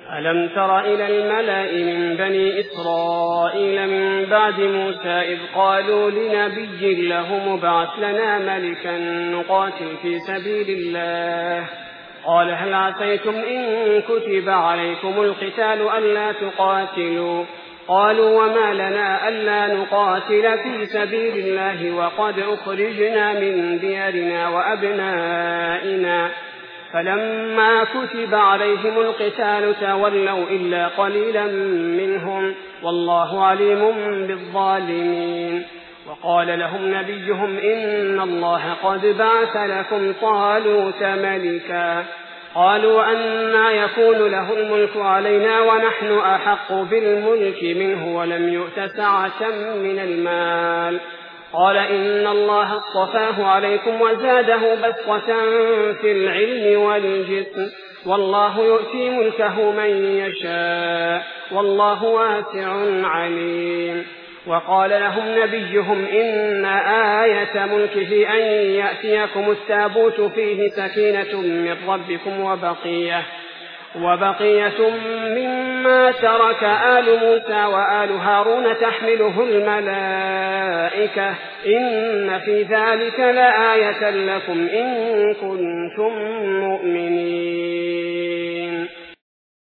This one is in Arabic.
ألم تر إلى الملأ من بني إسرائيل من بعد موسى إذ قالوا لنبي له ابعث لنا ملكا نقاتل في سبيل الله قال هل عسيتم إن كتب عليكم القتال ألا تقاتلوا قالوا وما لنا ألا نقاتل في سبيل الله وقد أخرجنا من ديارنا وأبنائنا فلما كتب عليهم القتال تولوا إلا قليلا منهم والله عليم بالظالمين وقال لهم نبيهم إن الله قد بعث لكم طالوت ملكا قالوا أنى يكون له الملك علينا ونحن أحق بالملك منه ولم يؤت سعة من المال قال إن الله اصطفاه عليكم وزاده بسطة في العلم والجسم والله يؤتي ملكه من يشاء والله واسع عليم وقال لهم نبيهم إن آية ملكه أن يأتيكم التابوت فيه سكينة من ربكم وبقية مما ترك آل موسى وآل هارون تحمله الملائكة إن في ذلك لآية لكم إن كنتم مؤمنين